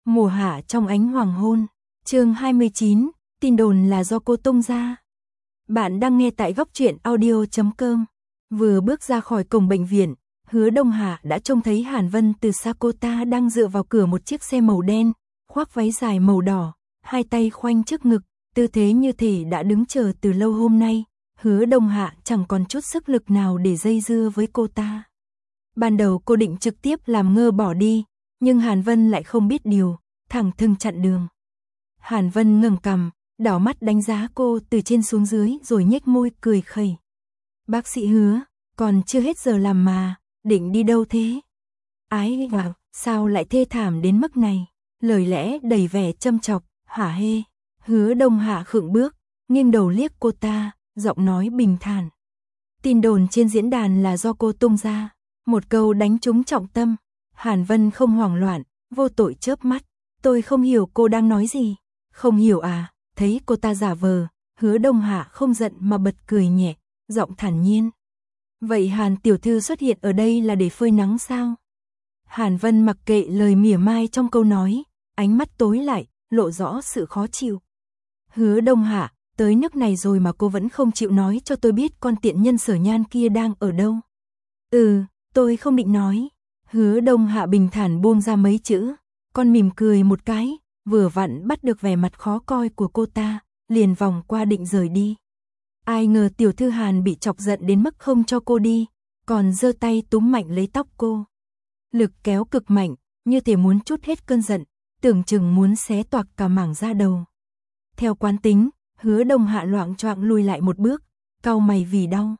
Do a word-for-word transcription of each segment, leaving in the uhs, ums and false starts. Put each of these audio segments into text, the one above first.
Mùa hạ trong ánh hoàng hôn. Chương hai mươi chín, tin đồn là do cô tung ra. Bạn đang nghe tại góc truyện audio chấm com. Vừa bước ra khỏi cổng bệnh viện, Hứa Đông Hạ đã trông thấy Hàn Vân từ xa. Cô ta đang dựa vào cửa một chiếc xe màu đen, khoác váy dài màu đỏ, hai tay khoanh trước ngực, tư thế như thể đã đứng chờ từ lâu. Hôm nay, Hứa Đông Hạ chẳng còn chút sức lực nào để dây dưa với cô ta. Ban đầu cô định trực tiếp làm ngơ bỏ đi, nhưng Hàn Vân lại không biết điều, thẳng thừng chặn đường. Hàn Vân ngẩng cằm, đảo mắt đánh giá cô từ trên xuống dưới rồi nhếch môi cười khẩy. Bác sĩ Hứa, còn chưa hết giờ làm mà, định đi đâu thế? Ái vào, sao lại thê thảm đến mức này? Lời lẽ đầy vẻ châm chọc, hả hê. Hứa Đông Hạ khựng bước, nghiêng đầu liếc cô ta, giọng nói bình thản. Tin đồn trên diễn đàn là do cô tung ra. Một câu đánh trúng trọng tâm. Hàn Vân không hoảng loạn, vô tội chớp mắt. Tôi không hiểu cô đang nói gì. Không hiểu à? Thấy cô ta giả vờ, Hứa Đông Hạ không giận mà bật cười nhẹ, giọng thản nhiên. Vậy Hàn tiểu thư xuất hiện ở đây là để phơi nắng sao? Hàn Vân mặc kệ lời mỉa mai trong câu nói, ánh mắt tối lại, lộ rõ sự khó chịu. Hứa Đông Hạ, tới nước này rồi mà cô vẫn không chịu nói cho tôi biết con tiện nhân Sở Nhan kia đang ở đâu. Ừ, tôi không định nói. Hứa Đông Hạ bình thản buông ra mấy chữ, con mỉm cười một cái, vừa vặn bắt được vẻ mặt khó coi của cô ta, liền vòng qua định rời đi. Ai ngờ tiểu thư Hàn bị chọc giận đến mức không cho cô đi, còn giơ tay túm mạnh lấy tóc cô. Lực kéo cực mạnh, như thể muốn trút hết cơn giận, tưởng chừng muốn xé toạc cả mảng da đầu. Theo quán tính, Hứa Đông Hạ loạng choạng lùi lại một bước, cau mày vì đau.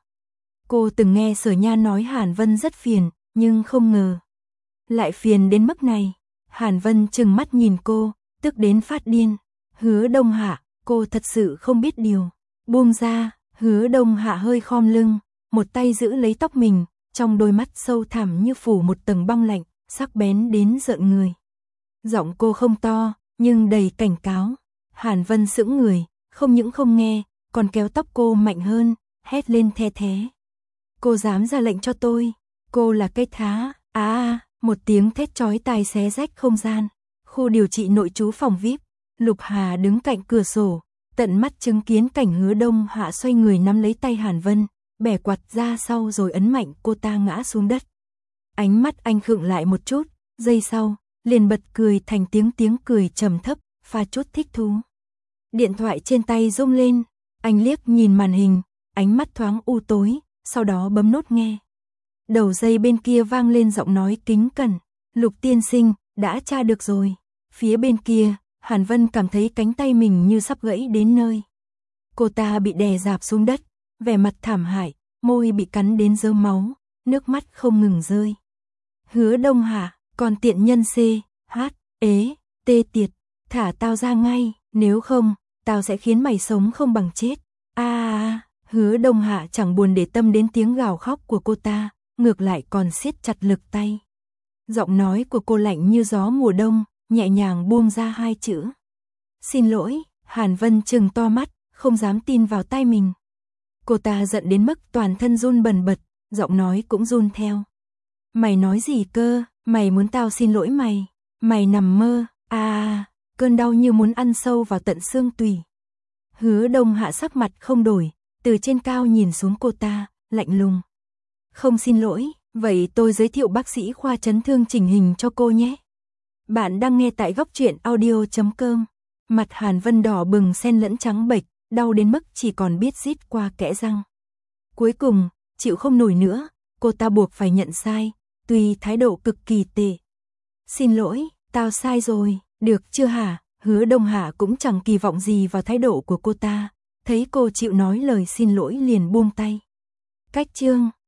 Cô từng nghe Sở Nhan nói Hàn Vân rất phiền, nhưng không ngờ lại phiền đến mức này. Hàn Vân trừng mắt nhìn cô, tức đến phát điên. Hứa Đông Hạ, cô thật sự không biết điều. Buông ra. Hứa Đông Hạ hơi khom lưng, một tay giữ lấy tóc mình, trong đôi mắt sâu thẳm như phủ một tầng băng lạnh, sắc bén đến rợn người. Giọng cô không to, nhưng đầy cảnh cáo. Hàn Vân sững người, không những không nghe, còn kéo tóc cô mạnh hơn, hét lên the thé. Cô dám ra lệnh cho tôi, cô là cái thá. À, à, một tiếng thét chói tai xé rách không gian. Khu điều trị nội trú phòng vi ai pi, Lục Hà đứng cạnh cửa sổ, tận mắt chứng kiến cảnh Hứa Đông Hạ xoay người nắm lấy tay Hàn Vân, bẻ quạt ra sau rồi ấn mạnh cô ta ngã xuống đất. Ánh mắt anh khựng lại một chút, giây sau, liền bật cười thành tiếng tiếng cười trầm thấp, pha chút thích thú. Điện thoại trên tay rung lên, anh liếc nhìn màn hình, ánh mắt thoáng u tối, sau đó bấm nút nghe. Đầu dây bên kia vang lên giọng nói kính cẩn, Lục tiên sinh, đã tra được rồi. Phía bên kia, Hàn Vân cảm thấy cánh tay mình như sắp gãy đến nơi. Cô ta bị đè dạp xuống đất, vẻ mặt thảm hại, môi bị cắn đến rớm máu, nước mắt không ngừng rơi. Hứa Đông Hạ, còn tiện nhân C, H, ế, tê tiệt, thả tao ra ngay, nếu không, tao sẽ khiến mày sống không bằng chết. A à, Hứa Đông Hạ chẳng buồn để tâm đến tiếng gào khóc của cô ta, ngược lại còn siết chặt lực tay. Giọng nói của cô lạnh như gió mùa đông, nhẹ nhàng buông ra hai chữ. Xin lỗi. Hàn Vân trừng to mắt, không dám tin vào tai mình. Cô ta giận đến mức toàn thân run bần bật, giọng nói cũng run theo. Mày nói gì cơ? Mày muốn tao xin lỗi mày? Mày nằm mơ. À, cơn đau như muốn ăn sâu vào tận xương tủy. Hứa Đông Hạ sắc mặt không đổi, từ trên cao nhìn xuống cô ta, lạnh lùng. Không xin lỗi, vậy tôi giới thiệu bác sĩ khoa chấn thương chỉnh hình cho cô nhé. Bạn đang nghe tại góc truyện audio chấm com. Mặt Hàn Vân đỏ bừng xen lẫn trắng bệch, đau đến mức chỉ còn biết rít qua kẽ răng. Cuối cùng, chịu không nổi nữa, cô ta buộc phải nhận sai, tuy thái độ cực kỳ tệ. Xin lỗi, tao sai rồi, được chưa hả? Hứa Đông Hạ cũng chẳng kỳ vọng gì vào thái độ của cô ta, thấy cô chịu nói lời xin lỗi liền buông tay. Cách chương